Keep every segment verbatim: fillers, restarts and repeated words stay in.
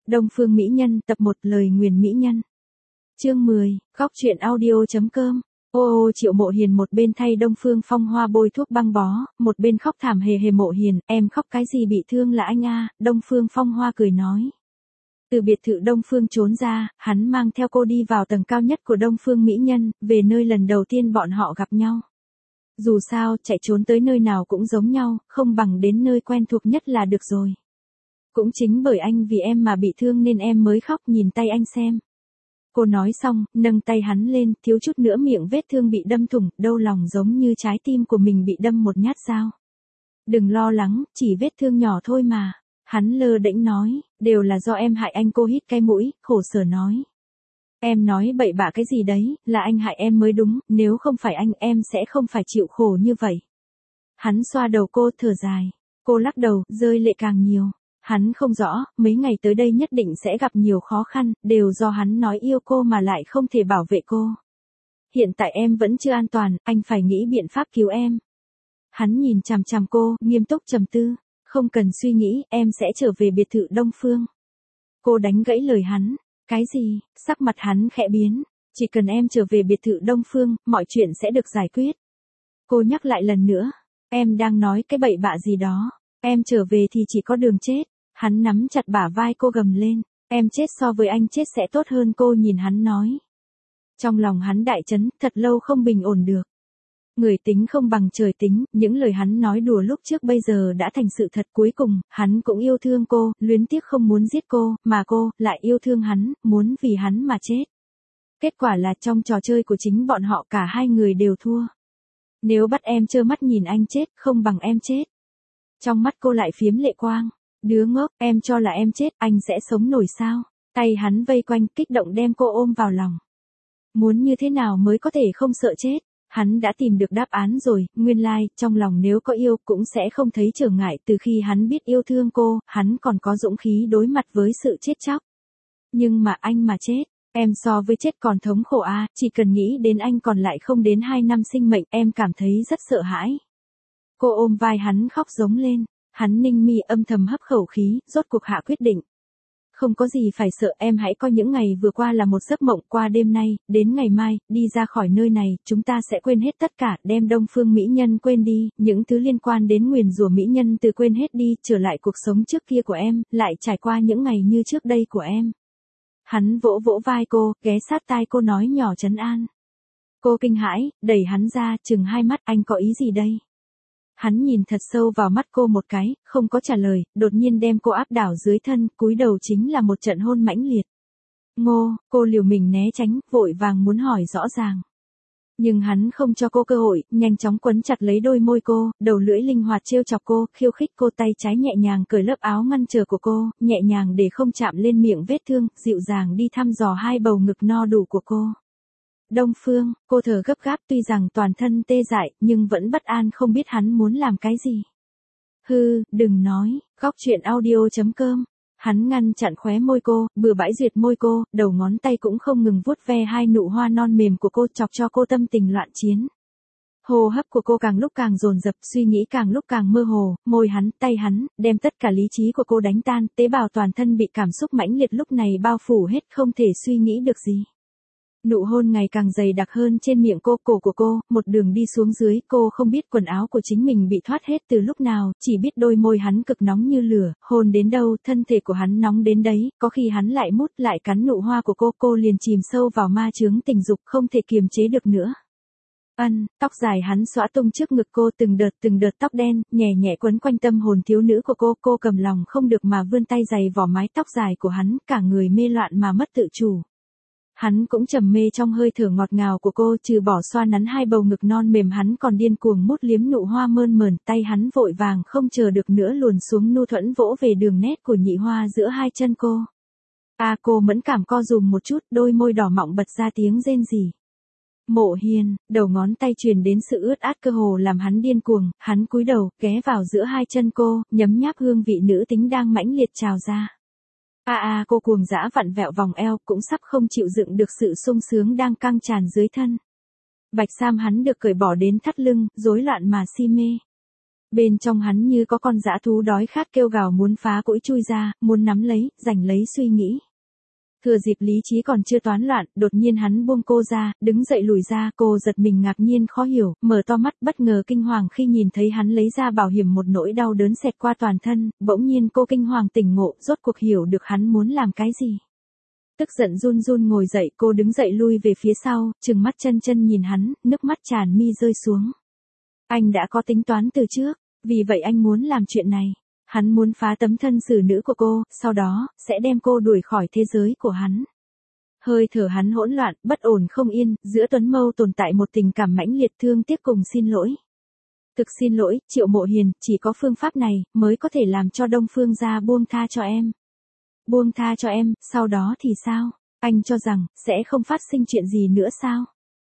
Đông Phương Mỹ Nhân tập một lời nguyền mỹ nhân. Chương mười, góc truyện audio.com. Ô ô Triệu Mộ Hiền một bên thay Đông Phương Phong Hoa bôi thuốc băng bó, một bên khóc thảm hề hề. Mộ Hiền, em khóc cái gì, bị thương là anh a? Đông Phương Phong Hoa cười nói. Từ biệt thự Đông Phương trốn ra, hắn mang theo cô đi vào tầng cao nhất của Đông Phương Mỹ Nhân, về nơi lần đầu tiên bọn họ gặp nhau. Dù sao, chạy trốn tới nơi nào cũng giống nhau, không bằng đến nơi quen thuộc nhất là được rồi. Cũng chính bởi anh vì em mà bị thương nên em mới khóc, nhìn tay anh xem. Cô nói xong, nâng tay hắn lên, thiếu chút nữa miệng vết thương bị đâm thủng, đau lòng giống như trái tim của mình bị đâm một nhát dao. Đừng lo lắng, chỉ vết thương nhỏ thôi mà. Hắn lơ đễnh nói, đều là do em hại anh. Cô hít cái mũi, khổ sở nói. Em nói bậy bạ cái gì đấy, là anh hại em mới đúng, nếu không phải anh em sẽ không phải chịu khổ như vậy. Hắn xoa đầu cô, thở dài. Cô lắc đầu, rơi lệ càng nhiều. Hắn không rõ, mấy ngày tới đây nhất định sẽ gặp nhiều khó khăn, đều do hắn nói yêu cô mà lại không thể bảo vệ cô. Hiện tại em vẫn chưa an toàn, anh phải nghĩ biện pháp cứu em. Hắn nhìn chằm chằm cô, nghiêm túc trầm tư. Không cần suy nghĩ, em sẽ trở về biệt thự Đông Phương. Cô đánh gãy lời hắn. Cái gì? Sắc mặt hắn khẽ biến. Chỉ cần em trở về biệt thự Đông Phương, mọi chuyện sẽ được giải quyết. Cô nhắc lại lần nữa. Em đang nói cái bậy bạ gì đó. Em trở về thì chỉ có đường chết. Hắn nắm chặt bả vai cô, gầm lên. Em chết so với anh chết sẽ tốt hơn. Cô nhìn hắn nói. Trong lòng hắn đại chấn, thật lâu không bình ổn được. Người tính không bằng trời tính, những lời hắn nói đùa lúc trước bây giờ đã thành sự thật. Cuối cùng, hắn cũng yêu thương cô, luyến tiếc không muốn giết cô, mà cô lại yêu thương hắn, muốn vì hắn mà chết. Kết quả là trong trò chơi của chính bọn họ cả hai người đều thua. Nếu bắt em trơ mắt nhìn anh chết, không bằng em chết. Trong mắt cô lại phiếm lệ quang. Đứa ngốc, em cho là em chết, anh sẽ sống nổi sao? Tay hắn vây quanh, kích động đem cô ôm vào lòng. Muốn như thế nào mới có thể không sợ chết? Hắn đã tìm được đáp án rồi, nguyên lai, like, trong lòng nếu có yêu cũng sẽ không thấy trở ngại. Từ khi hắn biết yêu thương cô, hắn còn có dũng khí đối mặt với sự chết chóc. Nhưng mà anh mà chết, em so với chết còn thống khổ à, chỉ cần nghĩ đến anh còn lại không đến hai năm sinh mệnh, em cảm thấy rất sợ hãi. Cô ôm vai hắn khóc giống lên, hắn ninh mi âm thầm hấp khẩu khí, rốt cuộc hạ quyết định. Không có gì phải sợ, em hãy coi những ngày vừa qua là một giấc mộng. Qua đêm nay, đến ngày mai, đi ra khỏi nơi này, chúng ta sẽ quên hết tất cả, đem Đông Phương Mỹ Nhân quên đi, những thứ liên quan đến nguyền rủa mỹ nhân từ quên hết đi, trở lại cuộc sống trước kia của em, lại trải qua những ngày như trước đây của em. Hắn vỗ vỗ vai cô, ghé sát tai cô nói nhỏ trấn an. Cô kinh hãi, đẩy hắn ra, chừng hai mắt, anh có ý gì đây? Hắn nhìn thật sâu vào mắt cô một cái, không có trả lời, đột nhiên đem cô áp đảo dưới thân, cúi đầu chính là một trận hôn mãnh liệt. Ngô, cô liều mình né tránh, vội vàng muốn hỏi rõ ràng. Nhưng hắn không cho cô cơ hội, nhanh chóng quấn chặt lấy đôi môi cô, đầu lưỡi linh hoạt trêu chọc cô, khiêu khích cô, tay trái nhẹ nhàng cởi lớp áo ngăn trở của cô, nhẹ nhàng để không chạm lên miệng vết thương, dịu dàng đi thăm dò hai bầu ngực no đủ của cô. Đông Phương, cô thở gấp gáp, tuy rằng toàn thân tê dại, nhưng vẫn bất an không biết hắn muốn làm cái gì. Hư, đừng nói, góc truyện audio.com. Hắn ngăn chặn khóe môi cô, bừa bãi duyệt môi cô, đầu ngón tay cũng không ngừng vuốt ve hai nụ hoa non mềm của cô, chọc cho cô tâm tình loạn chiến. Hô hấp của cô càng lúc càng dồn dập, suy nghĩ càng lúc càng mơ hồ, môi hắn, tay hắn, đem tất cả lý trí của cô đánh tan, tế bào toàn thân bị cảm xúc mãnh liệt lúc này bao phủ hết, không thể suy nghĩ được gì. Nụ hôn ngày càng dày đặc hơn trên miệng cô, cổ của cô, một đường đi xuống dưới, cô không biết quần áo của chính mình bị thoát hết từ lúc nào, chỉ biết đôi môi hắn cực nóng như lửa, hôn đến đâu, thân thể của hắn nóng đến đấy, có khi hắn lại mút lại cắn nụ hoa của cô, cô liền chìm sâu vào ma chướng tình dục, không thể kiềm chế được nữa. Ân, tóc dài hắn xõa tung trước ngực cô, từng đợt từng đợt tóc đen, nhẹ nhẹ quấn quanh tâm hồn thiếu nữ của cô, cô cầm lòng không được mà vươn tay giày vỏ mái tóc dài của hắn, cả người mê loạn mà mất tự chủ. Hắn cũng trầm mê trong hơi thở ngọt ngào của cô, trừ bỏ xoa nắn hai bầu ngực non mềm hắn còn điên cuồng mút liếm nụ hoa mơn mởn, tay hắn vội vàng không chờ được nữa luồn xuống nu thuẫn vỗ về đường nét của nhị hoa giữa hai chân cô. À, cô mẫn cảm co rúm một chút, đôi môi đỏ mọng bật ra tiếng rên rỉ. Mộ Hiền, đầu ngón tay truyền đến sự ướt át cơ hồ làm hắn điên cuồng, hắn cúi đầu, ghé vào giữa hai chân cô, nhấm nháp hương vị nữ tính đang mãnh liệt trào ra. A à, a à, cô cuồng dã vặn vẹo vòng eo, cũng sắp không chịu đựng được sự sung sướng đang căng tràn dưới thân. Bạch sam hắn được cởi bỏ đến thắt lưng, rối loạn mà si mê. Bên trong hắn như có con dã thú đói khát kêu gào muốn phá cũi chui ra, muốn nắm lấy, giành lấy suy nghĩ. Thừa dịp lý trí còn chưa toán loạn, đột nhiên hắn buông cô ra, đứng dậy lùi ra, cô giật mình ngạc nhiên khó hiểu, mở to mắt bất ngờ kinh hoàng khi nhìn thấy hắn lấy ra bảo hiểm, một nỗi đau đớn xẹt qua toàn thân, bỗng nhiên cô kinh hoàng tỉnh ngộ, rốt cuộc hiểu được hắn muốn làm cái gì. Tức giận run run ngồi dậy, cô đứng dậy lui về phía sau, trừng mắt chân chân nhìn hắn, nước mắt tràn mi rơi xuống. Anh đã có tính toán từ trước, vì vậy anh muốn làm chuyện này. Hắn muốn phá tấm thân xử nữ của cô, sau đó, sẽ đem cô đuổi khỏi thế giới của hắn. Hơi thở hắn hỗn loạn, bất ổn không yên, giữa Tuấn Mâu tồn tại một tình cảm mãnh liệt thương tiếc cùng xin lỗi. Thực xin lỗi, Triệu Mộ Hiền, chỉ có phương pháp này, mới có thể làm cho Đông Phương gia buông tha cho em. Buông tha cho em, sau đó thì sao? Anh cho rằng, sẽ không phát sinh chuyện gì nữa sao?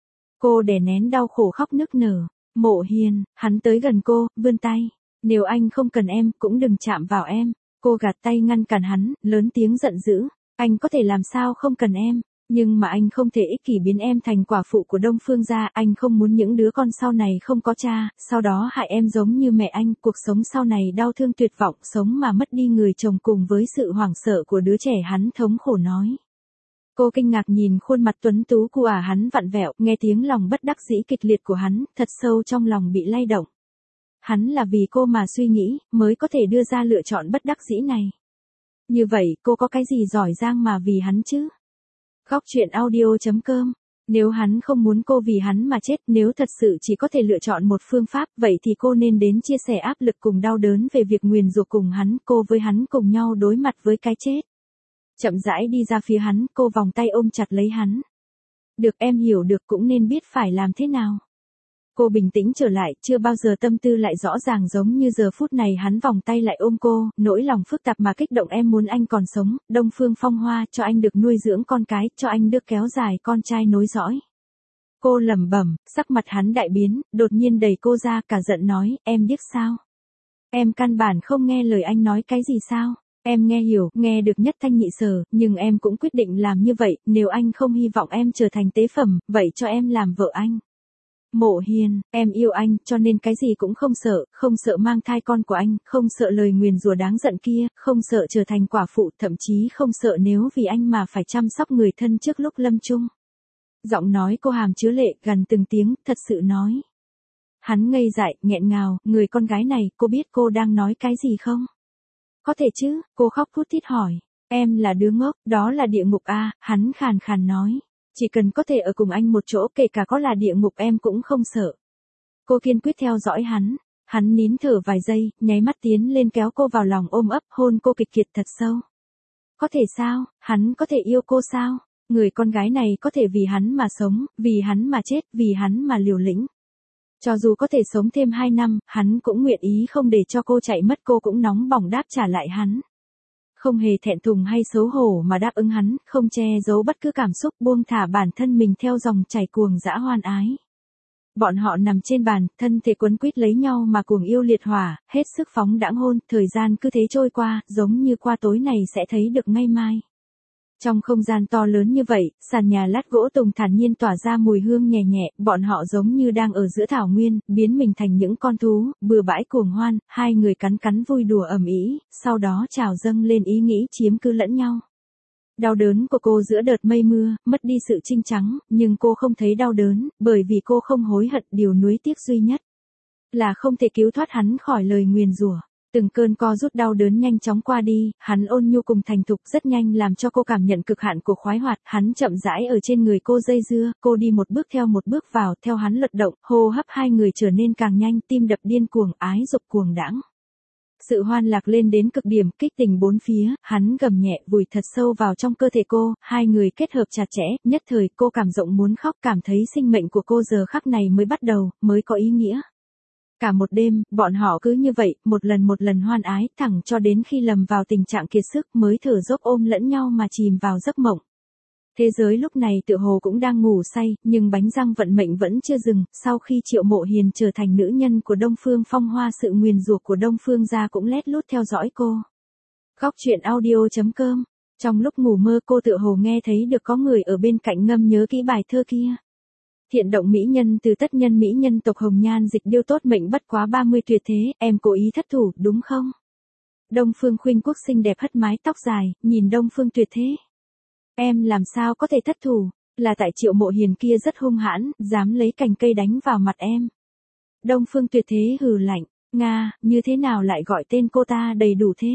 Cô đè nén đau khổ khóc nức nở. Mộ Hiền, hắn tới gần cô, vươn tay. Nếu anh không cần em, cũng đừng chạm vào em. Cô gạt tay ngăn cản hắn, lớn tiếng giận dữ. Anh có thể làm sao không cần em, nhưng mà anh không thể ích kỷ biến em thành quả phụ của Đông Phương gia. Anh không muốn những đứa con sau này không có cha, sau đó hại em giống như mẹ anh. Cuộc sống sau này đau thương tuyệt vọng, sống mà mất đi người chồng cùng với sự hoảng sợ của đứa trẻ, hắn thống khổ nói. Cô kinh ngạc nhìn khuôn mặt tuấn tú của ả hắn vặn vẹo, nghe tiếng lòng bất đắc dĩ kịch liệt của hắn, thật sâu trong lòng bị lay động. Hắn là vì cô mà suy nghĩ, mới có thể đưa ra lựa chọn bất đắc dĩ này. Như vậy, cô có cái gì giỏi giang mà vì hắn chứ? Góc truyện audio chấm com. Nếu hắn không muốn cô vì hắn mà chết, nếu thật sự chỉ có thể lựa chọn một phương pháp, vậy thì cô nên đến chia sẻ áp lực cùng đau đớn về việc nguyền rủa cùng hắn, cô với hắn cùng nhau đối mặt với cái chết. Chậm rãi đi ra phía hắn, cô vòng tay ôm chặt lấy hắn. Được, em hiểu được, cũng nên biết phải làm thế nào. Cô bình tĩnh trở lại, chưa bao giờ tâm tư lại rõ ràng giống như giờ phút này. Hắn vòng tay lại ôm cô, nỗi lòng phức tạp mà kích động. Em muốn anh còn sống, Đông Phương Phong Hoa, cho anh được nuôi dưỡng con cái, cho anh được kéo dài con trai nối dõi. Cô lẩm bẩm, sắc mặt hắn đại biến, đột nhiên đẩy cô ra, cả giận nói, em điếc sao? Em căn bản không nghe lời anh nói cái gì sao? Em nghe hiểu, nghe được nhất thanh nhị sở, nhưng em cũng quyết định làm như vậy, nếu anh không hy vọng em trở thành tế phẩm, vậy cho em làm vợ anh. Mộ Hiền, em yêu anh, cho nên cái gì cũng không sợ, không sợ mang thai con của anh, không sợ lời nguyền rủa đáng giận kia, không sợ trở thành quả phụ, thậm chí không sợ nếu vì anh mà phải chăm sóc người thân trước lúc lâm chung. Giọng nói cô hàm chứa lệ, gần từng tiếng, thật sự nói. Hắn ngây dại, nghẹn ngào, người con gái này, cô biết cô đang nói cái gì không? Có thể chứ, cô khóc thút thít hỏi. Em là đứa ngốc, đó là địa ngục à, hắn khàn khàn nói. Chỉ cần có thể ở cùng anh một chỗ, kể cả có là địa ngục em cũng không sợ. Cô kiên quyết theo dõi hắn. Hắn nín thở vài giây, nháy mắt tiến lên kéo cô vào lòng ôm ấp, hôn cô kịch kiệt thật sâu. Có thể sao, hắn có thể yêu cô sao? Người con gái này có thể vì hắn mà sống, vì hắn mà chết, vì hắn mà liều lĩnh. Cho dù có thể sống thêm hai năm, hắn cũng nguyện ý không để cho cô chạy mất. Cô cũng nóng bỏng đáp trả lại hắn. Không hề thẹn thùng hay xấu hổ mà đáp ứng hắn, không che giấu bất cứ cảm xúc, buông thả bản thân mình theo dòng chảy cuồng dã hoan ái. Bọn họ nằm trên bàn, thân thể quấn quýt lấy nhau mà cuồng yêu liệt hỏa, hết sức phóng đãng hôn, thời gian cứ thế trôi qua, giống như qua tối này sẽ thấy được ngay mai. Trong không gian to lớn như vậy, sàn nhà lát gỗ tùng thản nhiên tỏa ra mùi hương nhẹ nhẹ, bọn họ giống như đang ở giữa thảo nguyên, biến mình thành những con thú, bừa bãi cuồng hoan, hai người cắn cắn vui đùa ầm ĩ, sau đó trào dâng lên ý nghĩ chiếm cứ lẫn nhau. Đau đớn của cô giữa đợt mây mưa, mất đi sự trinh trắng, nhưng cô không thấy đau đớn, bởi vì cô không hối hận. Điều nuối tiếc duy nhất là không thể cứu thoát hắn khỏi lời nguyền rủa. Từng cơn co rút đau đớn nhanh chóng qua đi, hắn ôn nhu cùng thành thục rất nhanh làm cho cô cảm nhận cực hạn của khoái hoạt. Hắn chậm rãi ở trên người cô dây dưa, cô đi một bước theo một bước vào, theo hắn lật động, hô hấp hai người trở nên càng nhanh, tim đập điên cuồng, ái dục cuồng đãng. Sự hoan lạc lên đến cực điểm, kích tình bốn phía, hắn gầm nhẹ vùi thật sâu vào trong cơ thể cô, hai người kết hợp chặt chẽ, nhất thời cô cảm rộng muốn khóc, cảm thấy sinh mệnh của cô giờ khắc này mới bắt đầu, mới có ý nghĩa. Cả một đêm, bọn họ cứ như vậy, một lần một lần hoan ái, thẳng cho đến khi lầm vào tình trạng kiệt sức mới thở dốc ôm lẫn nhau mà chìm vào giấc mộng. Thế giới lúc này tựa hồ cũng đang ngủ say, nhưng bánh răng vận mệnh vẫn chưa dừng, sau khi Triệu Mộ Hiền trở thành nữ nhân của Đông Phương Phong Hoa, sự nguyền rủa của Đông Phương gia cũng lét lút theo dõi cô. Góc truyện audio chấm com. Trong lúc ngủ mơ cô tựa hồ nghe thấy được có người ở bên cạnh ngâm nhớ kỹ bài thơ kia. Thiện động mỹ nhân từ tất nhân mỹ nhân tộc hồng nhan dịch điêu tốt mệnh bất quá ba mươi tuyệt thế, em cố ý thất thủ, đúng không? Đông Phương Khuynh Quốc xinh đẹp hất mái tóc dài, nhìn Đông Phương tuyệt thế. Em làm sao có thể thất thủ, là tại Triệu Mộ Hiền kia rất hung hãn, dám lấy cành cây đánh vào mặt em. Đông Phương tuyệt thế hừ lạnh, Nga, như thế nào lại gọi tên cô ta đầy đủ thế?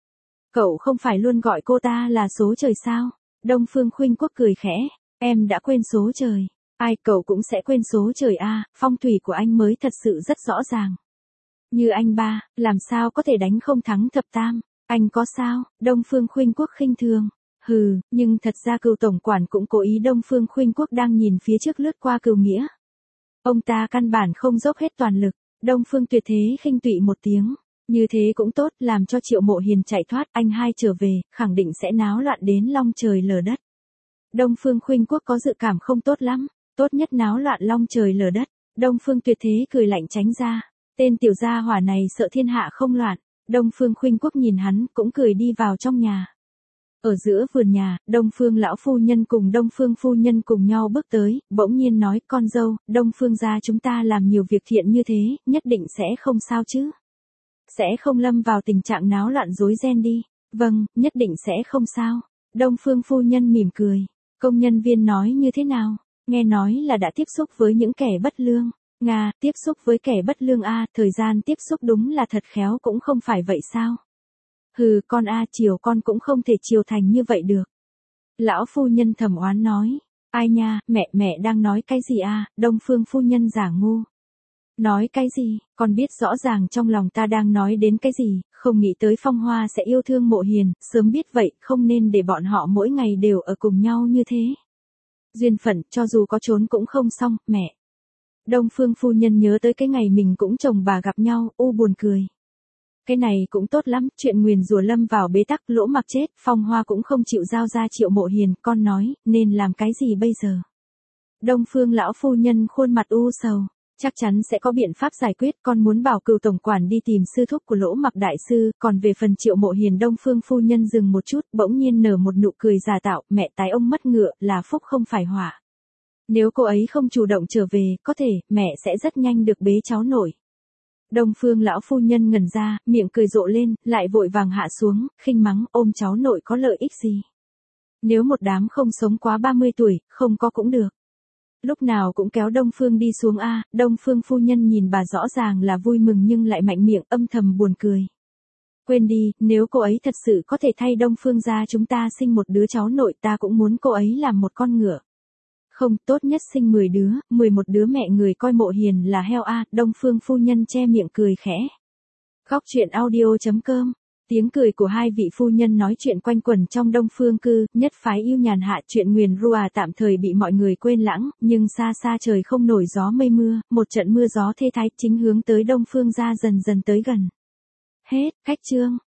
Cậu không phải luôn gọi cô ta là số trời sao? Đông Phương Khuynh Quốc cười khẽ, em đã quên số trời. Ai cậu cũng sẽ quên số trời a, à, phong thủy của anh mới thật sự rất rõ ràng. Như anh ba, làm sao có thể đánh không thắng thập tam, anh có sao? Đông Phương Khuynh Quốc khinh thường. Hừ, nhưng thật ra Cửu tổng quản cũng cố ý. Đông Phương Khuynh Quốc đang nhìn phía trước lướt qua Cửu Nghĩa. Ông ta căn bản không dốc hết toàn lực. Đông Phương tuyệt thế khinh tụy một tiếng. Như thế cũng tốt, làm cho Triệu Mộ Hiền chạy thoát, anh hai trở về, khẳng định sẽ náo loạn đến long trời lở đất. Đông Phương Khuynh Quốc có dự cảm không tốt lắm, tốt nhất náo loạn long trời lở đất. Đông Phương tuyệt thế cười lạnh tránh ra. Tên tiểu gia hỏa này sợ thiên hạ không loạn. Đông Phương Khuynh Quốc nhìn hắn, cũng cười đi vào trong nhà. Ở giữa vườn nhà, Đông Phương lão phu nhân cùng Đông Phương phu nhân cùng nhau bước tới, bỗng nhiên nói, con dâu, Đông Phương gia chúng ta làm nhiều việc thiện như thế, nhất định sẽ không sao chứ. Sẽ không lâm vào tình trạng náo loạn rối ren đi. Vâng, nhất định sẽ không sao. Đông Phương phu nhân mỉm cười. Công nhân viên nói như thế nào? Nghe nói là đã tiếp xúc với những kẻ bất lương. Nga, tiếp xúc với kẻ bất lương a, thời gian tiếp xúc đúng là thật khéo cũng không phải vậy sao? Hừ, con a, chiều con cũng không thể chiều thành như vậy được. Lão phu nhân thầm oán nói. Ai nha, mẹ mẹ đang nói cái gì a? Đông Phương phu nhân giả ngu. Nói cái gì, con biết rõ ràng trong lòng ta đang nói đến cái gì, không nghĩ tới Phong Hoa sẽ yêu thương Mộ Hiền, sớm biết vậy, không nên để bọn họ mỗi ngày đều ở cùng nhau như thế. Duyên phận, cho dù có trốn cũng không xong, mẹ. Đông Phương phu nhân nhớ tới cái ngày mình cũng chồng bà gặp nhau, u buồn cười. Cái này cũng tốt lắm, chuyện nguyền rủa lâm vào bế tắc, Lỗ Mặc chết, Phong Hoa cũng không chịu giao ra Triệu Mộ Hiền, con nói, nên làm cái gì bây giờ? Đông Phương lão phu nhân khuôn mặt u sầu. Chắc chắn sẽ có biện pháp giải quyết, con muốn bảo Cửu tổng quản đi tìm sư thúc của Lỗ Mặc đại sư, còn về phần Triệu Mộ Hiền. Đông Phương phu nhân dừng một chút, bỗng nhiên nở một nụ cười giả tạo, mẹ tái ông mất ngựa, là phúc không phải họa. Nếu cô ấy không chủ động trở về, có thể, mẹ sẽ rất nhanh được bế cháu nội. Đông Phương lão phu nhân ngẩn ra, miệng cười rộ lên, lại vội vàng hạ xuống, khinh mắng, ôm cháu nội có lợi ích gì. Nếu một đám không sống quá ba mươi tuổi, không có cũng được. Lúc nào cũng kéo Đông Phương đi xuống a. Đông Phương phu nhân nhìn bà rõ ràng là vui mừng nhưng lại mạnh miệng âm thầm buồn cười. Quên đi, nếu cô ấy thật sự có thể thay Đông Phương gia chúng ta sinh một đứa cháu nội, ta cũng muốn cô ấy làm một con ngựa. Không, tốt nhất sinh mười đứa, mười một đứa mẹ người coi Mộ Hiền là heo a. Đông Phương phu nhân che miệng cười khẽ. Góc truyện audio chấm com. Tiếng cười của hai vị phu nhân nói chuyện quanh quẩn trong Đông Phương cư, nhất phái yêu nhàn hạ. Chuyện nguyền rủa tạm thời bị mọi người quên lãng, nhưng xa xa trời không nổi gió mây mưa, một trận mưa gió thê thái chính hướng tới Đông Phương gia dần dần tới gần. Hết, cách chương.